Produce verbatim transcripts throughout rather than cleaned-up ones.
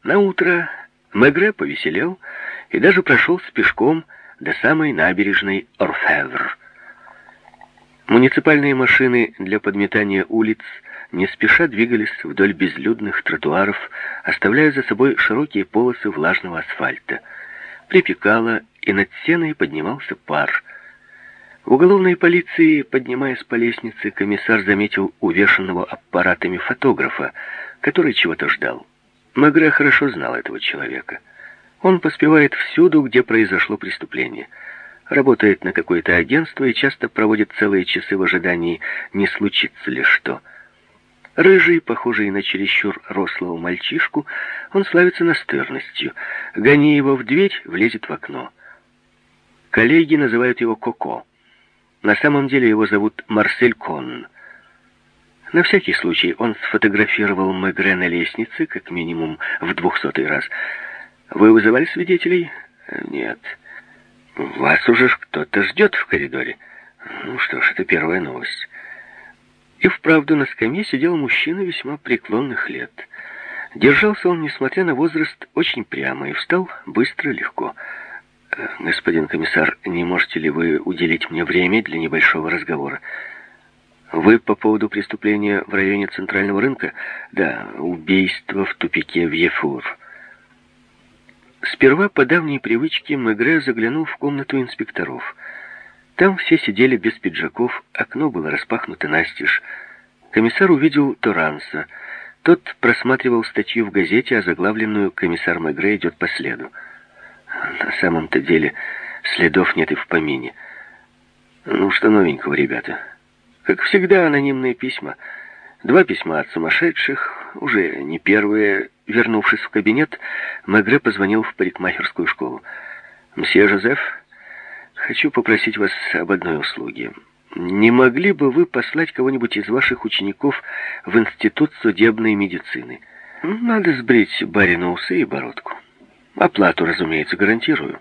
Наутро Мегре повеселел и даже прошелся пешком до самой набережной Орфевр. Муниципальные машины для подметания улиц не спеша двигались вдоль безлюдных тротуаров, оставляя за собой широкие полосы влажного асфальта. Припекало, и над сеной поднимался пар. В уголовной полиции, поднимаясь по лестнице, комиссар заметил увешанного аппаратами фотографа, который чего-то ждал. Мегре хорошо знал этого человека. Он поспевает всюду, где произошло преступление. Работает на какое-то агентство и часто проводит целые часы в ожидании, не случится ли что. Рыжий, похожий на чересчур рослого мальчишку, он славится настырностью. Гони его в дверь, влезет в окно. Коллеги называют его Коко. На самом деле его зовут Марсель Конн. На всякий случай он сфотографировал Мегре на лестнице, как минимум в двухсотый раз. «Вы вызывали свидетелей?» «Нет». «Вас уже кто-то ждет в коридоре?» «Ну что ж, это первая новость». И вправду на скамье сидел мужчина весьма преклонных лет. Держался он, несмотря на возраст, очень прямо и встал быстро, легко. «Господин комиссар, не можете ли вы уделить мне время для небольшого разговора?» «Вы по поводу преступления в районе Центрального рынка?» «Да, убийство в тупике Вьефур». Сперва по давней привычке Мегре заглянул в комнату инспекторов. Там все сидели без пиджаков, окно было распахнуто настежь. Комиссар увидел Торанса. Тот просматривал статью в газете, озаглавленную «Комиссар Мегре идет по следу». На самом-то деле следов нет и в помине. Ну, что новенького, ребята? Как всегда, анонимные письма. Два письма от сумасшедших, уже не первые. Вернувшись в кабинет, Мегре позвонил в парикмахерскую школу. «Мсье Жозеф, хочу попросить вас об одной услуге. Не могли бы вы послать кого-нибудь из ваших учеников в Институт судебной медицины? Надо сбрить барину усы и бородку. Оплату, разумеется, гарантирую».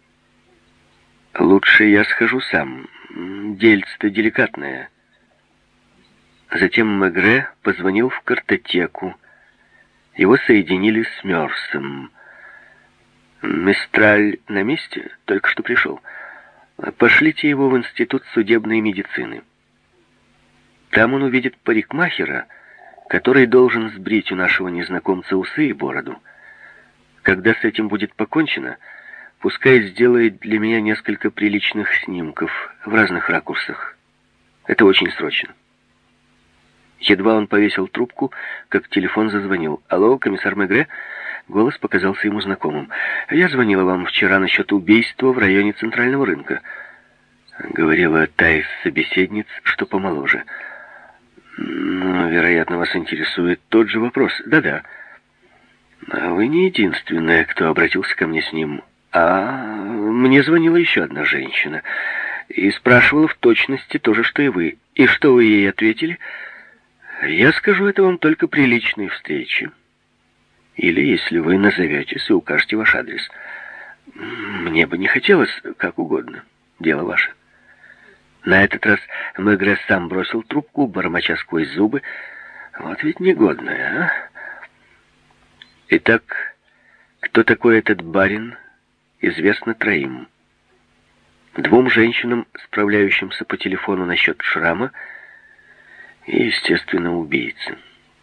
«Лучше я схожу сам. Дельце-то деликатное». Затем Мегре позвонил в картотеку. Его соединили с Мёрсом. «Мистраль на месте? Только что пришел. Пошлите его в Институт судебной медицины. Там он увидит парикмахера, который должен сбрить у нашего незнакомца усы и бороду. Когда с этим будет покончено, пускай сделает для меня несколько приличных снимков в разных ракурсах. Это очень срочно». Едва он повесил трубку, как телефон зазвонил. «Алло, комиссар Мегре?» Голос показался ему знакомым. «Я звонила вам вчера насчет убийства в районе Центрального рынка». Говорила та из собеседниц, что помоложе. «Ну, вероятно, вас интересует тот же вопрос». «Да-да». «А вы не единственная, кто обратился ко мне с ним. А мне звонила еще одна женщина и спрашивала в точности то же, что и вы. И что вы ей ответили?» «Я скажу это вам только при личной встрече. Или если вы назоветесь и укажете ваш адрес. Мне бы не хотелось, как угодно. Дело ваше». На этот раз Мегре сам бросил трубку, бормоча сквозь зубы. «Вот ведь негодная, а?» Итак, кто такой этот барин, известно троим. Двум женщинам, справляющимся по телефону насчет шрама, и, естественно, убийца.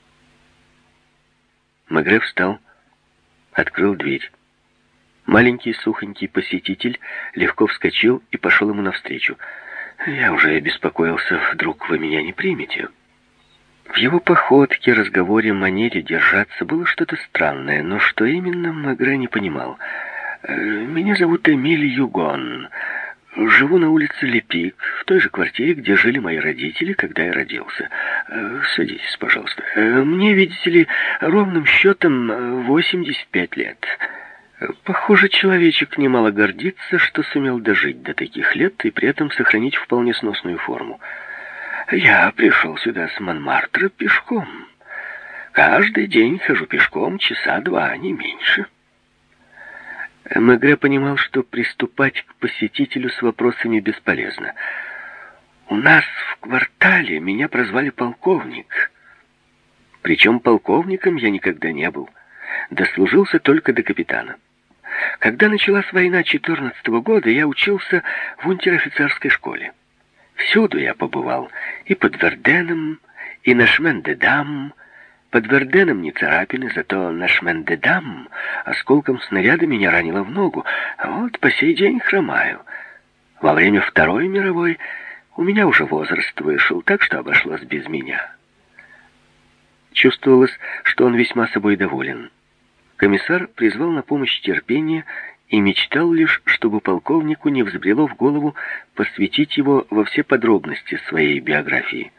Мегре встал, открыл дверь. Маленький сухонький посетитель легко вскочил и пошел ему навстречу. «Я уже беспокоился, вдруг вы меня не примете». В его походке, разговоре, манере держаться было что-то странное, но что именно, Мегре не понимал. «Меня зовут Эмиль Югон. Живу на улице Лепик, в той же квартире, где жили мои родители, когда я родился. Садитесь, пожалуйста. Мне, видите ли, ровным счетом восемьдесят пять лет. Похоже, человечек немало гордится, что сумел дожить до таких лет и при этом сохранить вполне сносную форму. Я пришел сюда с Монмартра пешком. Каждый день хожу пешком часа два, не меньше». Мегре понимал, что приступать к посетителю с вопросами бесполезно. «У нас в квартале меня прозвали полковник. Причем полковником я никогда не был. дослужился только до капитана. Когда началась война четырнадцатого года, я учился в унтер-офицерской школе. Всюду я побывал, и под Верденом, и на Шмен-де-Дам. Под Верденом не царапины, зато на Шмен-де-Дам осколком снаряда меня ранило в ногу, а вот по сей день хромаю. Во время Второй мировой у меня уже возраст вышел, так что обошлось без меня. Чувствовалось, что он весьма собой доволен. Комиссар призвал на помощь терпение и мечтал лишь, чтобы полковнику не взбрело в голову посвятить его во все подробности своей биографии.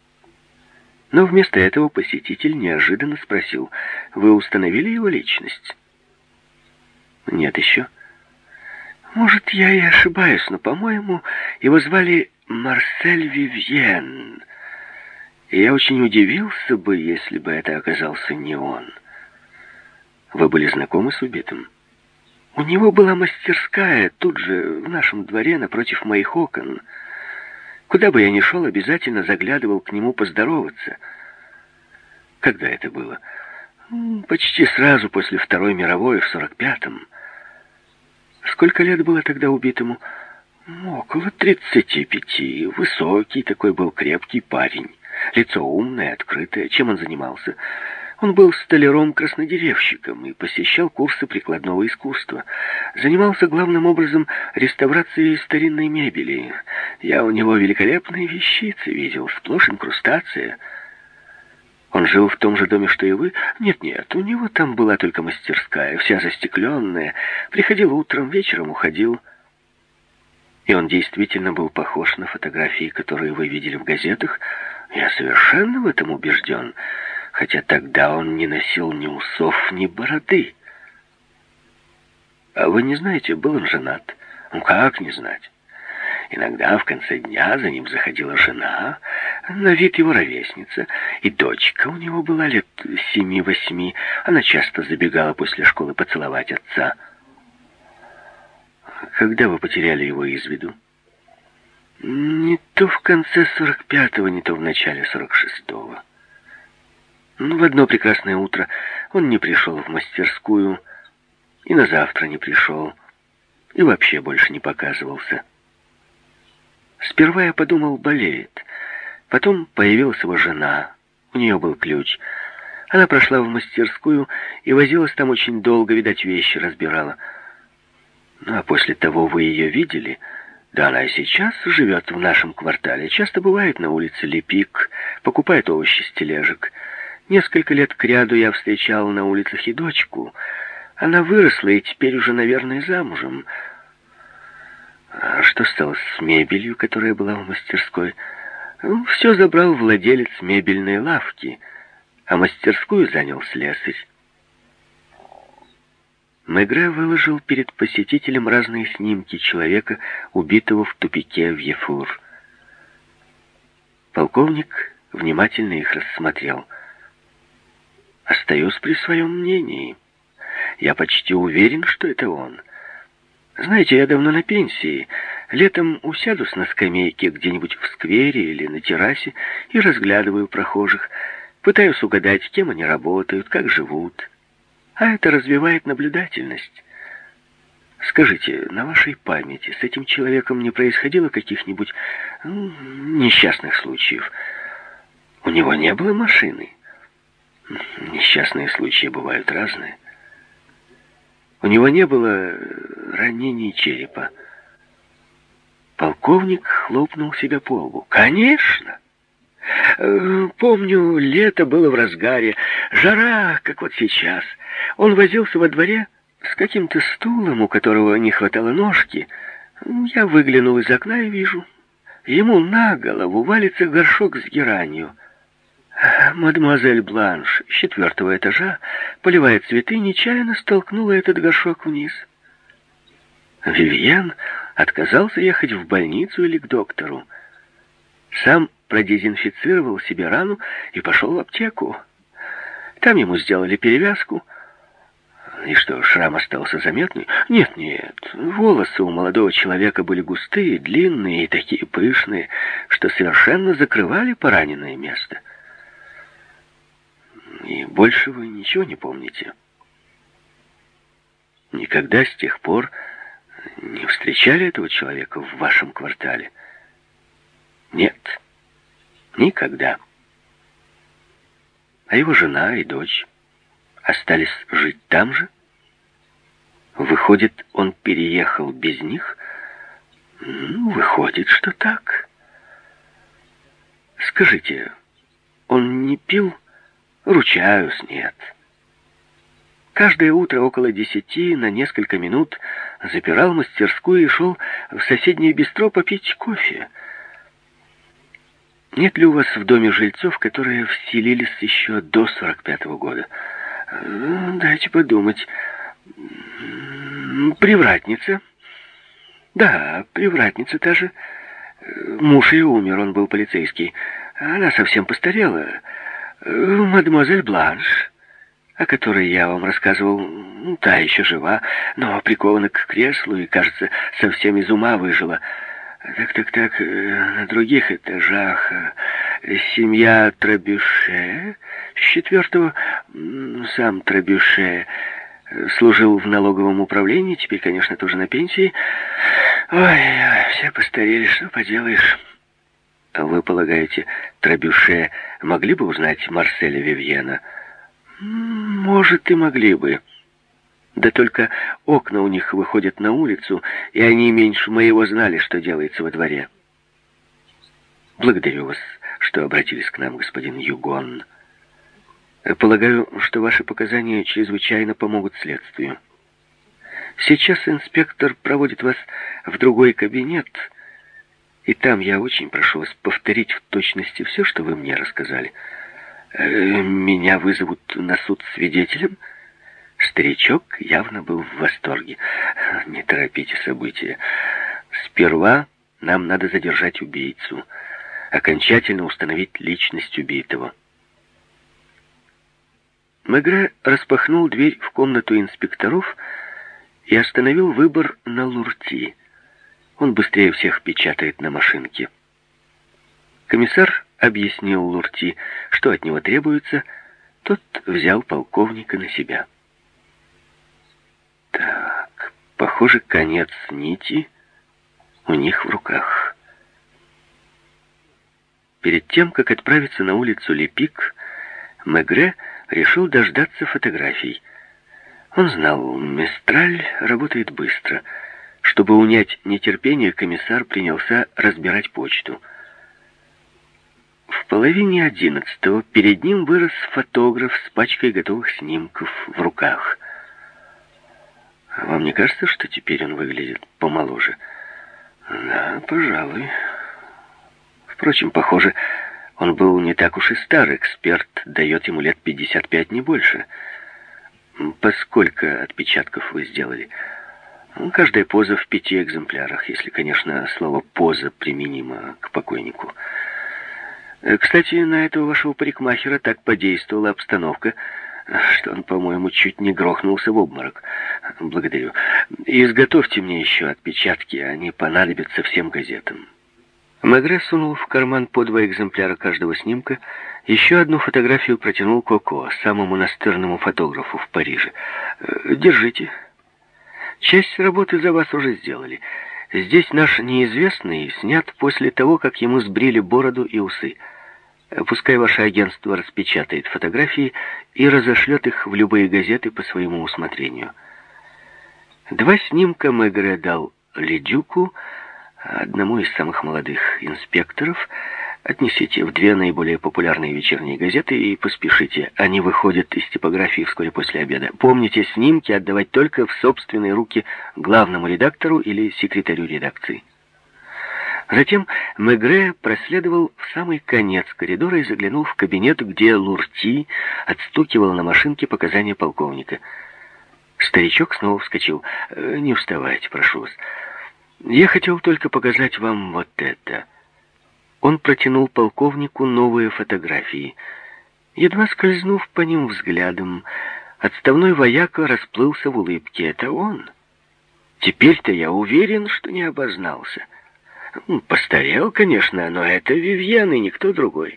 Но вместо этого посетитель неожиданно спросил: «Вы установили его личность?» «Нет еще». «Может, я и ошибаюсь, но, по-моему, его звали Марсель Вивьен. И я очень удивился бы, если бы это оказался не он». «Вы были знакомы с убитым?» «У него была мастерская тут же, в нашем дворе, напротив моих окон. Куда бы я ни шел, обязательно заглядывал к нему поздороваться». «Когда это было?» «Почти сразу после Второй мировой, в сорок пятом. Сколько лет было тогда убитому?» «Около тридцати пяти. Высокий такой был, крепкий парень. Лицо умное, открытое. Чем он занимался?» Он был столяром-краснодеревщиком и посещал курсы прикладного искусства. Занимался главным образом реставрацией старинной мебели. Я у него великолепные вещицы видел, сплошь инкрустация. Он жил в том же доме, что и вы? Нет-нет, у него там была только мастерская, вся застекленная. Приходил утром, вечером уходил. И он действительно был похож на фотографии, которые вы видели в газетах. Я совершенно в этом убежден. Хотя тогда он не носил ни усов, ни бороды. А вы не знаете, был он женат? Ну, как не знать? Иногда в конце дня за ним заходила жена, на вид его ровесница, и дочка у него была лет семи-восьми. Она часто забегала после школы поцеловать отца. Когда вы потеряли его из виду? Не то в конце сорок пятого, не то в начале сорок шестого. В одно прекрасное утро он не пришел в мастерскую, и на завтра не пришел, и вообще больше не показывался. Сперва я подумал, болеет. Потом появилась его жена, у нее был ключ. Она прошла в мастерскую и возилась там очень долго, видать, вещи разбирала. Ну, а после того вы ее видели? Да она и сейчас живет в нашем квартале, часто бывает на улице Лепик, покупает овощи с тележек. Несколько лет кряду я встречал на улицах и дочку. Она выросла и теперь уже, наверное, замужем. А что стало с мебелью, которая была в мастерской? Ну, все забрал владелец мебельной лавки, а мастерскую занял слесарь. Мегре выложил перед посетителем разные снимки человека, убитого в тупике в Ефур. Полковник внимательно их рассмотрел. Остаюсь при своем мнении. Я почти уверен, что это он. Знаете, я давно на пенсии. Летом усядусь на скамейке где-нибудь в сквере или на террасе и разглядываю прохожих. Пытаюсь угадать, кем они работают, как живут. А это развивает наблюдательность. Скажите, на вашей памяти с этим человеком не происходило каких-нибудь ну, несчастных случаев? У него не было машины? Несчастные случаи бывают разные. У него не было ранений черепа. Полковник хлопнул себя по лбу. Конечно! Помню, лето было в разгаре, жара, как вот сейчас. Он возился во дворе с каким-то стулом, у которого не хватало ножки. Я выглянул из окна и вижу, ему на голову валится горшок с геранью. Мадемуазель Бланш с четвертого этажа, поливая цветы, нечаянно столкнула этот горшок вниз. Вивьен отказался ехать в больницу или к доктору. Сам продезинфицировал себе рану и пошел в аптеку. Там ему сделали перевязку. И что, шрам остался заметный? Нет, нет, волосы у молодого человека были густые, длинные и такие пышные, что совершенно закрывали пораненное место. И больше вы ничего не помните? никогда с тех пор не встречали этого человека в вашем квартале? Нет, никогда. А его жена и дочь остались жить там же? Выходит, он переехал без них? Ну, выходит, что так. Скажите, он не пил? Ручаюсь, нет. Каждое утро около десяти на несколько минут запирал мастерскую и шел в соседнее бистро попить кофе. Нет ли у вас в доме жильцов, которые вселились еще до сорок пятого года? Дайте подумать. Привратница? Да, привратница та же. Муж ее умер, он был полицейский. Она совсем постарела. Мадемуазель Бланш, о которой я вам рассказывал, та еще жива, но прикована к креслу и, кажется, совсем из ума выжила. Так-так-так, на других этажах семья Требюше с четвертого, сам Требюше служил в налоговом управлении, теперь, конечно, тоже на пенсии. Ой, все постарели, что поделаешь. Вы полагаете, Требюше могли бы узнать Марселя Вивьена? Может, и могли бы. Да только окна у них выходят на улицу, и они меньше моего знали, что делается во дворе. Благодарю вас, что обратились к нам, господин Югон. Полагаю, что ваши показания чрезвычайно помогут следствию. Сейчас инспектор проводит вас в другой кабинет, и там я очень прошу вас повторить в точности все, что вы мне рассказали. Меня вызовут на суд свидетелем? Старичок явно был в восторге. Не торопите события. Сперва нам надо задержать убийцу, окончательно установить личность убитого. Мегре распахнул дверь в комнату инспекторов и остановил выбор на Лурти. Он быстрее всех печатает на машинке. Комиссар объяснил Лурти, что от него требуется. Тот взял полковника на себя. Так, похоже, конец нити у них в руках. Перед тем, как отправиться на улицу Лепик, Мегре решил дождаться фотографий. Он знал, Мистраль работает быстро. Чтобы унять нетерпение, комиссар принялся разбирать почту. В половине одиннадцатого перед ним вырос фотограф с пачкой готовых снимков в руках. Вам не кажется, что теперь он выглядит помоложе? Да, пожалуй. Впрочем, похоже, он был не так уж и стар. Эксперт дает ему лет пятьдесят пять, не больше. По сколько отпечатков вы сделали? Каждая поза в пяти экземплярах, если, конечно, слово «поза» применимо к покойнику. Кстати, на этого вашего парикмахера так подействовала обстановка, что он, по-моему, чуть не грохнулся в обморок. Благодарю. И изготовьте мне еще отпечатки, они понадобятся всем газетам. Мегре сунул в карман по два экземпляра каждого снимка. Еще одну фотографию протянул Коко, самому настырному фотографу в Париже. Держите. Часть работы за вас уже сделали. Здесь наш неизвестный снят после того, как ему сбрили бороду и усы. Пускай ваше агентство распечатает фотографии и разошлет их в любые газеты по своему усмотрению. Два снимка Мегре дал Ледюку, одному из самых молодых инспекторов. Отнесите в две наиболее популярные вечерние газеты и поспешите. Они выходят из типографии вскоре после обеда. Помните, снимки отдавать только в собственные руки главному редактору или секретарю редакции. Затем Мегре проследовал в самый конец коридора и заглянул в кабинет, где Лурти отстукивал на машинке показания полковника. Старичок снова вскочил. «Не вставайте, прошу вас. Я хотел только показать вам вот это». Он протянул полковнику новые фотографии. Едва скользнув по ним взглядом, отставной вояка расплылся в улыбке. «Это он? Теперь-то я уверен, что не обознался. Постарел, конечно, но это Вивьен и никто другой».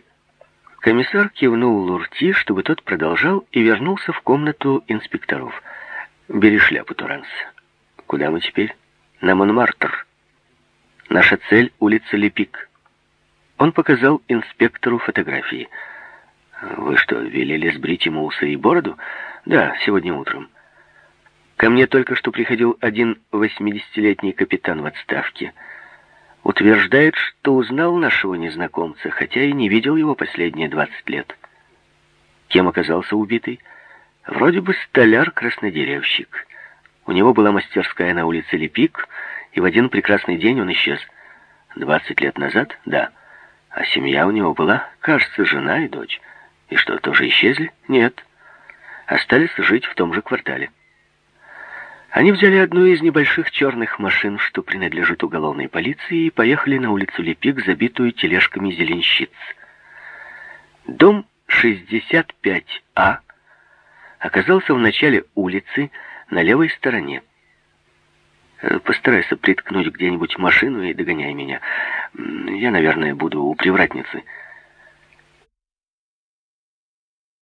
Комиссар кивнул Лурти, чтобы тот продолжал, и вернулся в комнату инспекторов. Бери шляпу, Туранс. Куда мы теперь? На Монмартр. Наша цель — улица Лепик. Он показал инспектору фотографии. Вы что, велели сбрить ему усы и бороду? Да, сегодня утром. Ко мне только что приходил один восьмидесятилетний капитан в отставке. Утверждает, что узнал нашего незнакомца, хотя и не видел его последние двадцать лет. Кем оказался убитый? Вроде бы столяр-краснодеревщик. У него была мастерская на улице Лепик, и в один прекрасный день он исчез. Двадцать лет назад? Да. А семья у него была, кажется, жена и дочь. И что, тоже исчезли? Нет. Остались жить в том же квартале. Они взяли одну из небольших черных машин, что принадлежит уголовной полиции, и поехали на улицу Лепик, забитую тележками зеленщиц. Дом шестьдесят пять А оказался в начале улицы на левой стороне. Постарайся приткнуть где-нибудь машину и догоняй меня. Я, наверное, буду у привратницы.